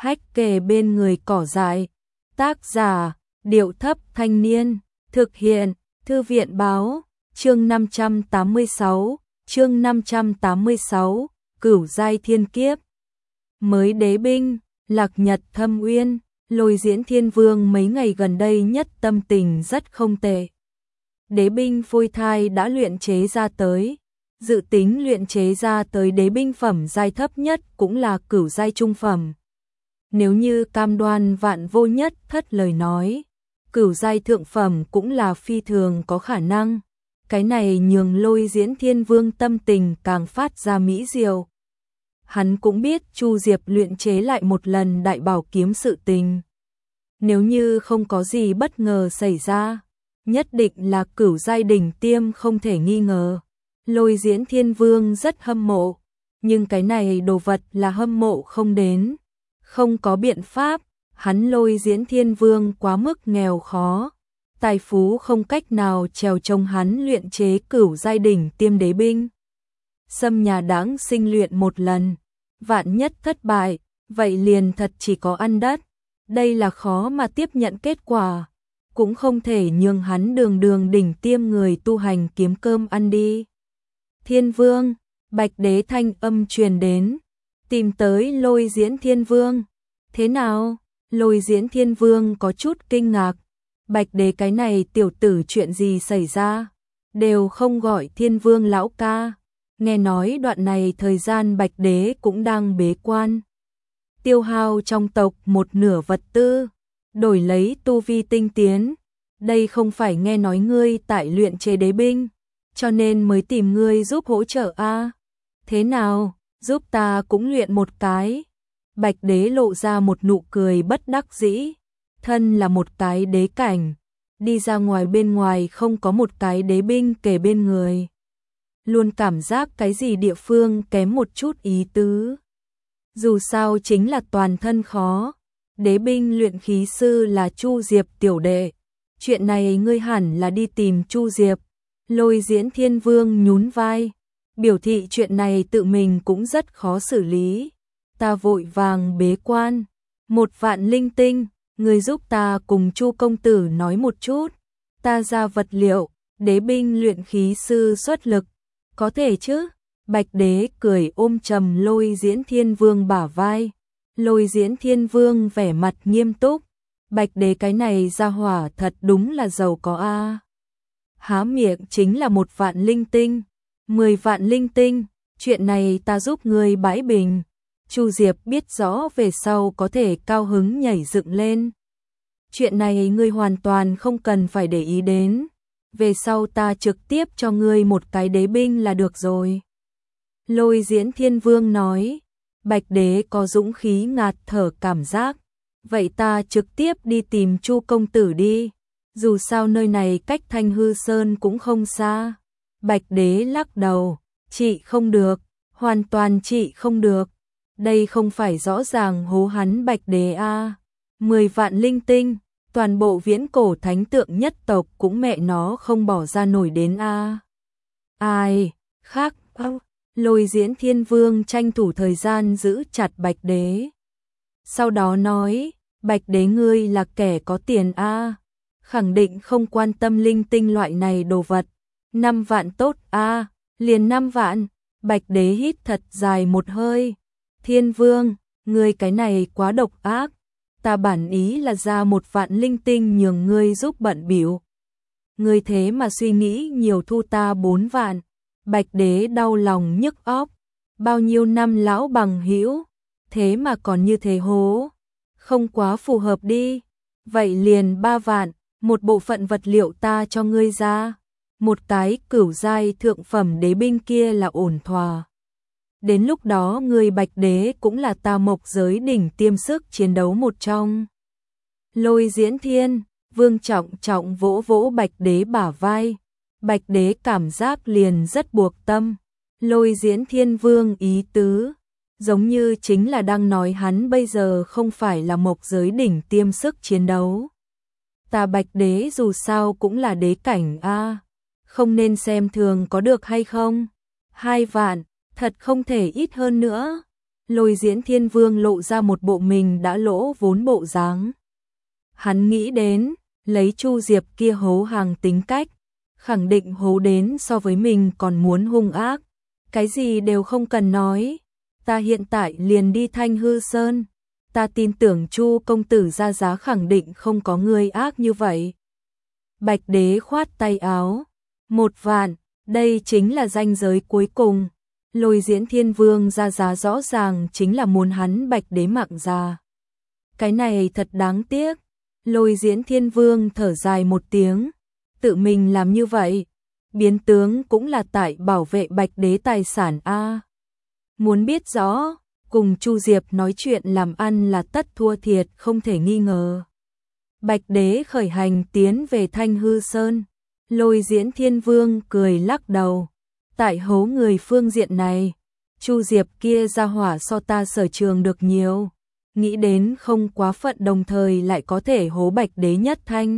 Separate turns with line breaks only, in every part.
hách kề bên người cỏ dại. Tác giả, Điệu Thấp Thanh Niên, thực hiện, Thư viện Báo, chương 586, chương 586, Cửu giai thiên kiếp. Mới đế binh, Lạc Nhật Thâm Uyên, Lôi Diễn Thiên Vương mấy ngày gần đây nhất tâm tình rất không tệ. Đế binh phôi thai đã luyện chế ra tới, dự tính luyện chế ra tới đế binh phẩm giai thấp nhất cũng là cửu giai trung phẩm. Nếu như cam đoan vạn vô nhất thất lời nói, cửu giai thượng phẩm cũng là phi thường có khả năng. Cái này nhường Lôi Diễn Thiên Vương tâm tình càng phát ra mỹ diệu. Hắn cũng biết Chu Diệp luyện chế lại một lần đại bảo kiếm sự tình. Nếu như không có gì bất ngờ xảy ra, nhất định là cửu giai đỉnh tiêm không thể nghi ngờ. Lôi Diễn Thiên Vương rất hâm mộ, nhưng cái này đồ vật là hâm mộ không đến. Không có biện pháp, hắn Lôi Diễn Thiên Vương quá mức nghèo khó. Tài phú không cách nào trèo trông hắn luyện chế cửu giai đỉnh tiêm đế binh. Xâm nhà đáng sinh luyện một lần, vạn nhất thất bại, vậy liền thật chỉ có ăn đất. Đây là khó mà tiếp nhận kết quả, cũng không thể nhường hắn đường đường đỉnh tiêm người tu hành kiếm cơm ăn đi. Thiên Vương, Bạch Đế thanh âm truyền đến, tìm tới Lôi Diễn Thiên Vương. Thế nào? Lôi Diễn Thiên Vương có chút kinh ngạc. Bạch Đế cái này tiểu tử chuyện gì xảy ra? Đều không gọi Thiên Vương lão ca. Nghe nói đoạn này thời gian Bạch Đế cũng đang bế quan. Tiêu hao trong tộc một nửa vật tư, đổi lấy tu vi tinh tiến. Đây không phải nghe nói ngươi tại luyện chế đế binh, cho nên mới tìm ngươi giúp hỗ trợ a. Thế nào, giúp ta cũng luyện một cái. Bạch Đế lộ ra một nụ cười bất đắc dĩ. Thân là một cái đế cảnh, đi ra ngoài bên ngoài không có một cái đế binh kề bên người. Luôn cảm giác cái gì địa phương kém một chút ý tứ. Dù sao chính là toàn thân khó. Đế binh luyện khí sư là Chu Diệp tiểu đệ. Chuyện này ngươi hẳn là đi tìm Chu Diệp. Lôi Diễn Thiên Vương nhún vai, biểu thị chuyện này tự mình cũng rất khó xử lý. Ta vội vàng bế quan. 1.000 linh tinh, ngươi giúp ta cùng Chu công tử nói một chút. Ta ra vật liệu, đế binh luyện khí sư xuất lực. Có thể chứ? Bạch Đế cười ôm trầm Lôi Diễn Thiên Vương bả vai. Lôi Diễn Thiên Vương vẻ mặt nghiêm túc. Bạch Đế cái này ra hỏa thật đúng là giàu có a. Há miệng chính là 1.000 linh tinh, 10.000 linh tinh, chuyện này ta giúp ngươi bãi bình. Chu Diệp biết rõ về sau có thể cao hứng nhảy dựng lên. Chuyện này ngươi hoàn toàn không cần phải để ý đến. Về sau ta trực tiếp cho ngươi một cái đế binh là được rồi. Lôi Diễn Thiên Vương nói. Bạch Đế có dũng khí ngạt thở cảm giác. Vậy ta trực tiếp đi tìm Chu công tử đi. Dù sao nơi này cách Thanh Hư Sơn cũng không xa. Bạch Đế lắc đầu. Chị không được, hoàn toàn chị không được. Đây không phải rõ ràng hố hắn Bạch Đế a. 10.000 linh tinh, toàn bộ viễn cổ thánh tượng nhất tộc cũng mẹ nó không bỏ ra nổi đến a. Ai, khác, Lôi Diễn Thiên Vương tranh thủ thời gian giữ chặt Bạch Đế. Sau đó nói, Bạch Đế ngươi là kẻ có tiền a, khẳng định không quan tâm linh tinh loại này đồ vật. 5.000 tốt a, liền 5.000. Bạch Đế hít thật dài một hơi. Thiên Vương, ngươi cái này quá độc ác. Ta bản ý là ra 1.000 linh tinh nhường ngươi giúp bận bịu. Ngươi thế mà suy nghĩ nhiều thu ta 4.000. Bạch Đế đau lòng nhức óc. Bao nhiêu năm lão bằng hữu, thế mà còn như thế hố. Không quá phù hợp đi. Vậy liền 3.000, một bộ phận vật liệu ta cho ngươi ra. Một cái cửu giai thượng phẩm đế binh kia là ổn thỏa. Đến lúc đó người Bạch Đế cũng là ta mộc giới đỉnh tiêm sức chiến đấu một trong. Lôi Diễn Thiên Vương trọng trọng vỗ vỗ Bạch Đế bả vai. Bạch Đế cảm giác liền rất buộc tâm. Lôi Diễn Thiên Vương ý tứ, giống như chính là đang nói hắn bây giờ không phải là mộc giới đỉnh tiêm sức chiến đấu. Ta Bạch Đế dù sao cũng là đế cảnh a, không nên xem thường có được hay không? 2.000, thật không thể ít hơn nữa. Lôi Diễn Thiên Vương lộ ra một bộ mình đã lỗ vốn bộ dáng. Hắn nghĩ đến, lấy Chu Diệp kia hố hàng tính cách, khẳng định hố đến so với mình còn muốn hung ác. Cái gì đều không cần nói, ta hiện tại liền đi Thanh Hư Sơn. Ta tin tưởng Chu công tử ra giá khẳng định không có người ác như vậy. Bạch Đế khoát tay áo, 1 vạn, đây chính là ranh giới cuối cùng. Lôi Diễn Thiên Vương ra giá rõ ràng chính là muốn hắn Bạch Đế mạng già. Cái này thật đáng tiếc. Lôi Diễn Thiên Vương thở dài một tiếng, tự mình làm như vậy, biến tướng cũng là tại bảo vệ Bạch Đế tài sản a. Muốn biết rõ, cùng Chu Diệp nói chuyện làm ăn là tất thua thiệt không thể nghi ngờ. Bạch Đế khởi hành tiến về Thanh Hư Sơn, Lôi Diễn Thiên Vương cười lắc đầu, tại hố người phương diện này, Chu Diệp kia ra hỏa so ta sở trường được nhiều, nghĩ đến không quá phận đồng thời lại có thể hố Bạch Đế nhất thanh.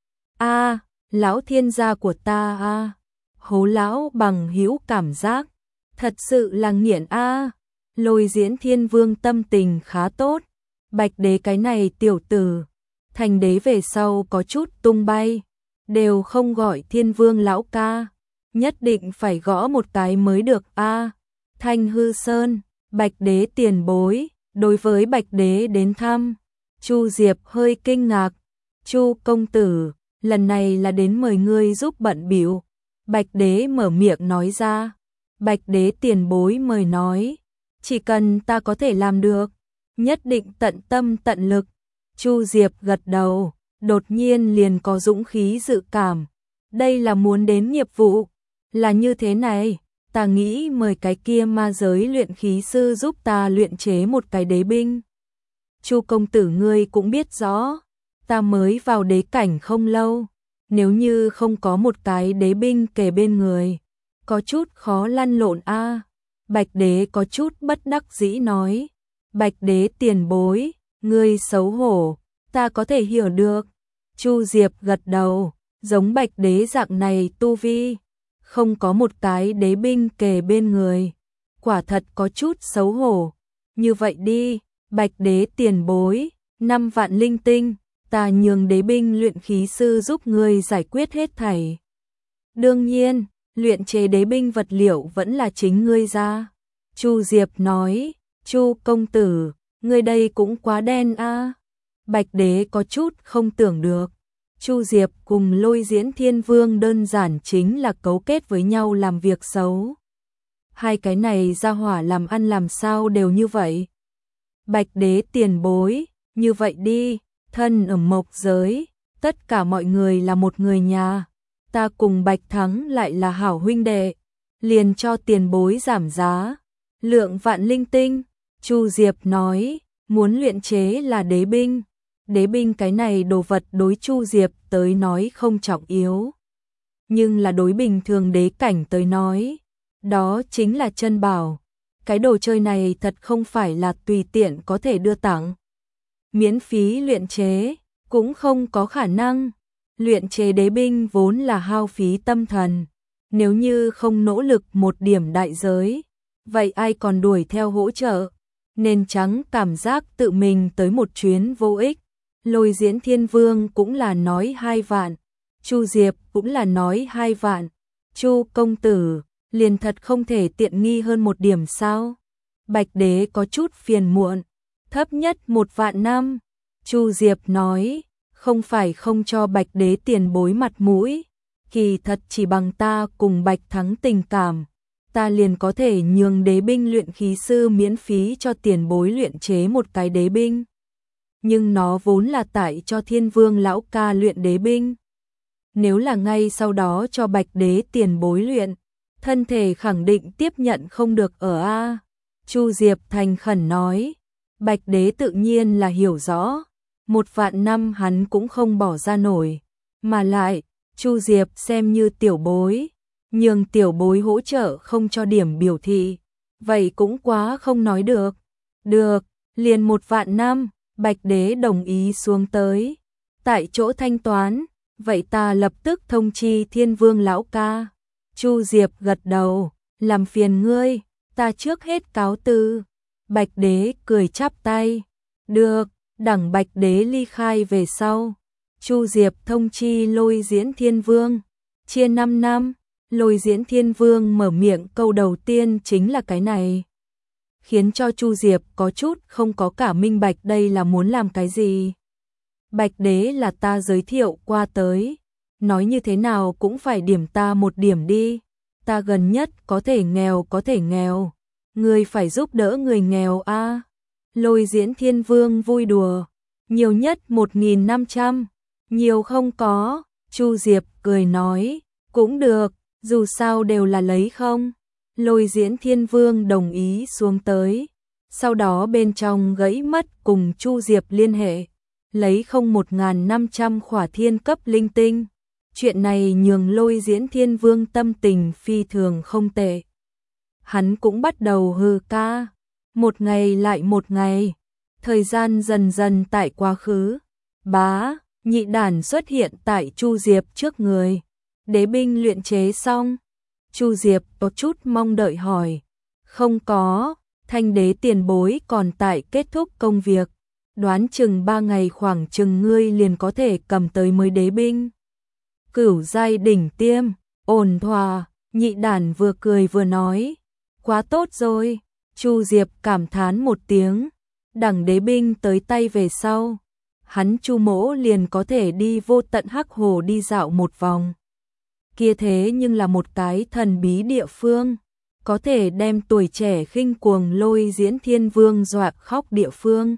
A, lão thiên gia của ta a, hố lão bằng hữu cảm giác, thật sự là nghiện a. Lôi Diễn Thiên Vương tâm tình khá tốt, Bạch Đế cái này tiểu tử, thành đế về sau có chút tung bay, đều không gọi Thiên Vương lão ca, nhất định phải gõ một cái mới được a. Thanh Hư Sơn, Bạch Đế tiền bối, đối với Bạch Đế đến thăm, Chu Diệp hơi kinh ngạc, Chu công tử, lần này là đến mời ngươi giúp bận bịu. Bạch Đế mở miệng nói ra, Bạch Đế tiền bối mời nói, chỉ cần ta có thể làm được, nhất định tận tâm tận lực. Chu Diệp gật đầu, đột nhiên liền có dũng khí dự cảm, đây là muốn đến nghiệp vụ, là như thế này, ta nghĩ mời cái kia ma giới luyện khí sư giúp ta luyện chế một cái đế binh. Chu công tử ngươi cũng biết rõ, ta mới vào đế cảnh không lâu, nếu như không có một cái đế binh kề bên người, có chút khó lăn lộn a. Bạch Đế có chút bất đắc dĩ nói, Bạch Đế tiền bối, ngươi xấu hổ, ta có thể hiểu được. Chu Diệp gật đầu, giống Bạch Đế dạng này tu vi, không có một cái đế binh kề bên người, quả thật có chút xấu hổ. Như vậy đi, Bạch Đế tiền bối, 5 vạn linh tinh, ta nhường đế binh luyện khí sư giúp ngươi giải quyết hết thảy. Đương nhiên, luyện chế đế binh vật liệu vẫn là chính ngươi ra. Chu Diệp nói, Chu công tử, ngươi đây cũng quá đen a. Bạch Đế có chút không tưởng được. Chu Diệp cùng Lôi Diễn Thiên Vương đơn giản chính là cấu kết với nhau làm việc xấu. Hai cái này ra hỏa làm ăn làm sao đều như vậy. Bạch Đế tiền bối, như vậy đi, thân ở mộc giới, tất cả mọi người là một người nhà. Ta cùng Bạch Thắng lại là hảo huynh đệ, liền cho tiền bối giảm giá. Lượng vạn linh tinh, Chu Diệp nói, muốn luyện chế là đế binh. Đế binh cái này đồ vật đối Chu Diệp tới nói không trọng yếu. Nhưng là đối bình thường đế cảnh tới nói, đó chính là chân bảo. Cái đồ chơi này thật không phải là tùy tiện có thể đưa tặng. Miễn phí luyện chế, cũng không có khả năng. Luyện chế đế binh vốn là hao phí tâm thần. Nếu như không nỗ lực một điểm đại giới, vậy ai còn đuổi theo hỗ trợ? Nên trắng cảm giác tự mình tới một chuyến vô ích. Lôi Diễn Thiên Vương cũng là nói 2 vạn, Chu Diệp cũng là nói 2 vạn. Chu công tử, liền thật không thể tiện nghi hơn một điểm sao? Bạch Đế có chút phiền muộn, thấp nhất 1 vạn năm. Chu Diệp nói, không phải không cho Bạch Đế tiền bối mặt mũi, kỳ thật chỉ bằng ta cùng Bạch Thắng tình cảm, ta liền có thể nhường đế binh luyện khí sư miễn phí cho tiền bối luyện chế một cái đế binh. Nhưng nó vốn là tại cho Thiên Vương lão ca luyện đế binh. Nếu là ngay sau đó cho Bạch Đế tiền bối luyện, thân thể khẳng định tiếp nhận không được ở a. Chu Diệp thành khẩn nói, Bạch Đế tự nhiên là hiểu rõ, 1 vạn năm hắn cũng không bỏ ra nổi, mà lại, Chu Diệp xem như tiểu bối, nhường tiểu bối hỗ trợ không cho điểm biểu thị, vậy cũng quá không nói được. Được, liền 1 vạn năm, Bạch Đế đồng ý xuống tới, tại chỗ thanh toán, vậy ta lập tức thông chi Thiên Vương lão ca. Chu Diệp gật đầu, làm phiền ngươi, ta trước hết cáo từ. Bạch Đế cười chắp tay. Được, đẳng Bạch Đế ly khai về sau. Chu Diệp thông chi Lôi Diễn Thiên Vương. Chia 5 năm, Lôi Diễn Thiên Vương mở miệng câu đầu tiên chính là cái này. Khiến cho Chu Diệp có chút không có cả minh bạch đây là muốn làm cái gì. Bạch Đế là ta giới thiệu qua tới. Nói như thế nào cũng phải điểm ta một điểm đi. Ta gần nhất có thể nghèo. Người phải giúp đỡ người nghèo a. Lôi Diễn Thiên Vương vui đùa. Nhiều nhất 1.500. Nhiều không có. Chu Diệp cười nói. Cũng được, dù sao đều là lấy không. Lôi Diễn Thiên Vương đồng ý xuống tới. Sau đó bên trong gãy mất cùng Chu Diệp liên hệ. Lấy không 1.500 khỏa thiên cấp linh tinh. Chuyện này nhường Lôi Diễn Thiên Vương tâm tình phi thường không tệ. Hắn cũng bắt đầu hừ ca. Một ngày lại một ngày. Thời gian dần dần tại quá khứ. Bá, nhị đản xuất hiện tại Chu Diệp trước người. Đế binh luyện chế xong. Chu Diệp có chút mong đợi hỏi. Không có, Thanh đế tiền bối còn tại kết thúc công việc. Đoán chừng 3 ngày khoảng chừng ngươi liền có thể cầm tới mới đế binh. Cửu giai đỉnh tiêm, ổn thỏa, nhị đản vừa cười vừa nói. Quá tốt rồi, Chu Diệp cảm thán một tiếng. Đẳng đế binh tới tay về sau. Hắn Chu mỗ liền có thể đi vô tận Hắc Hồ đi dạo một vòng. Kia thế nhưng là một cái thần bí địa phương. Có thể đem tuổi trẻ khinh cuồng Lôi Diễn Thiên Vương dọa khóc địa phương.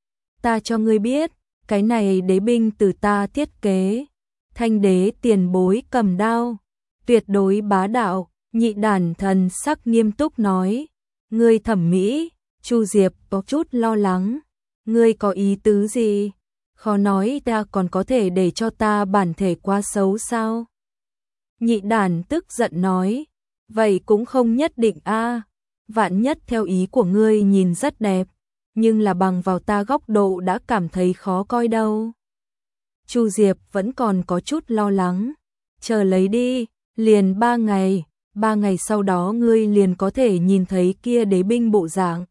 Ta cho ngươi biết, cái này đế binh từ ta thiết kế. Thanh đế tiền bối cầm đao, tuyệt đối bá đạo. Nhị đản thần sắc nghiêm túc nói. Ngươi thẩm mỹ. Chu Diệp có chút lo lắng. Ngươi có ý tứ gì? Khó nói ta còn có thể để cho ta bản thể quá xấu sao? Nhị đản tức giận nói. Vậy cũng không nhất định a. Vạn nhất theo ý của ngươi nhìn rất đẹp, nhưng là bằng vào ta góc độ đã cảm thấy khó coi đâu. Chu Diệp vẫn còn có chút lo lắng. Chờ lấy đi, liền 3 ngày. 3 ngày sau đó ngươi liền có thể nhìn thấy kia đế binh bộ dạng.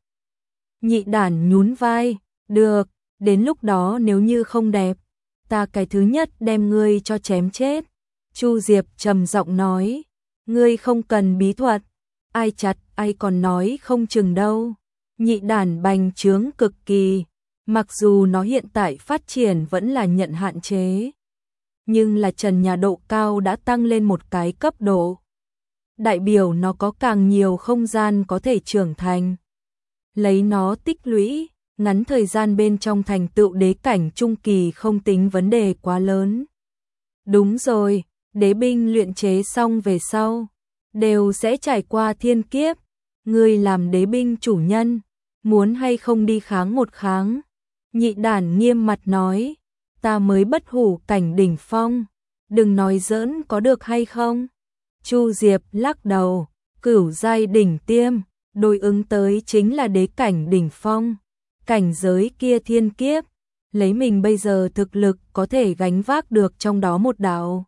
Nhị đản nhún vai. Được, đến lúc đó nếu như không đẹp, ta cái thứ nhất đem ngươi cho chém chết. Chu Diệp trầm giọng nói. Ngươi không cần bí thuật. Ai chặt ai còn nói không chừng đâu. Nhị đản bành trướng cực kỳ. Mặc dù nó hiện tại phát triển vẫn là nhận hạn chế, nhưng là trần nhà độ cao đã tăng lên một cái cấp độ. Đại biểu nó có càng nhiều không gian có thể trưởng thành. Lấy nó tích lũy, ngắn thời gian bên trong thành tựu đế cảnh trung kỳ không tính vấn đề quá lớn. Đúng rồi, đế binh luyện chế xong về sau, đều sẽ trải qua thiên kiếp. Ngươi làm đế binh chủ nhân, muốn hay không đi kháng một kháng? Nhị đản nghiêm mặt nói. Ta mới bất hủ cảnh đỉnh phong, đừng nói giỡn có được hay không? Chu Diệp lắc đầu. Cửu giai đỉnh tiêm, đối ứng tới chính là đế cảnh đỉnh phong. Cảnh giới kia thiên kiếp, lấy mình bây giờ thực lực có thể gánh vác được trong đó một đạo.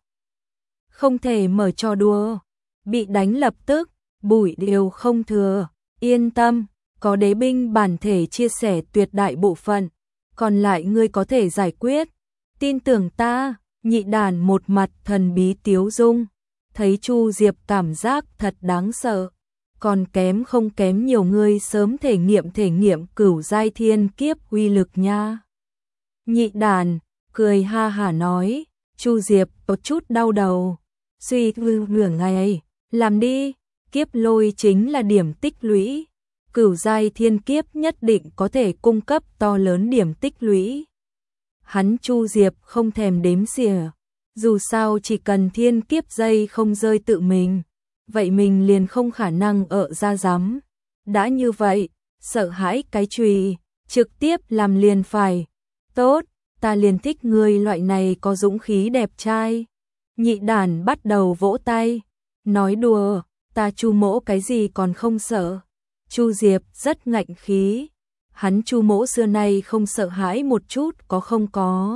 Không thể mở trò đùa, bị đánh lập tức, bụi đều không thừa. Yên tâm, có đế binh bản thể chia sẻ tuyệt đại bộ phận, còn lại ngươi có thể giải quyết. Tin tưởng ta. Nhị đản một mặt thần bí tiếu dung. Thấy Chu Diệp cảm giác thật đáng sợ. Còn kém không kém nhiều người sớm thể nghiệm cửu giai thiên kiếp uy lực nha. Nhị đản cười ha hả nói. Chu Diệp có chút đau đầu. Suy nửa ngày, làm đi. Kiếp lôi chính là điểm tích lũy. Cửu giai thiên kiếp nhất định có thể cung cấp to lớn điểm tích lũy. Hắn Chu Diệp không thèm đếm xỉa. Dù sao chỉ cần thiên kiếp dây không rơi tự mình, vậy mình liền không khả năng ở ra dám. Đã như vậy, sợ hãi cái chùy, trực tiếp làm liền phải. Tốt, ta liền thích người loại này có dũng khí đẹp trai. Nhị đản bắt đầu vỗ tay, nói đùa, ta Chu mỗ cái gì còn không sợ. Chu Diệp rất ngạnh khí. Hắn Chu mỗ xưa nay không sợ hãi một chút có không có.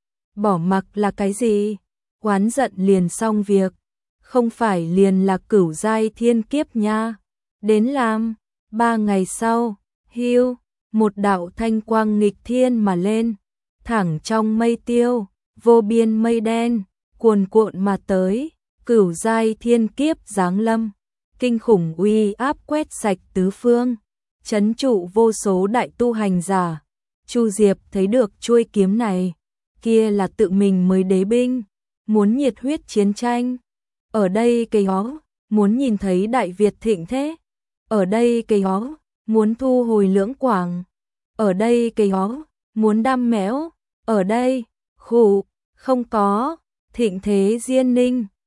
Bỏ mặc là cái gì? Oán giận liền xong việc. Không phải liền là cửu giai thiên kiếp nha. Đến làm. 3 ngày sau, Hiu, một đạo thanh quang nghịch thiên mà lên, thẳng trong mây tiêu, vô biên mây đen, cuồn cuộn mà tới, cửu giai thiên kiếp giáng lâm, kinh khủng uy áp quét sạch tứ phương, trấn trụ vô số đại tu hành giả. Chu Diệp thấy được chuôi kiếm này, kia là tự mình mới đế binh, muốn nhiệt huyết chiến tranh. Ở đây cây hó, muốn nhìn thấy Đại Việt thịnh thế. Ở đây cây hó, muốn thu hồi Lưỡng Quảng. Ở đây cây hó, muốn đam mẽo. Ở đây, khụ, không có, thịnh thế Diên Ninh.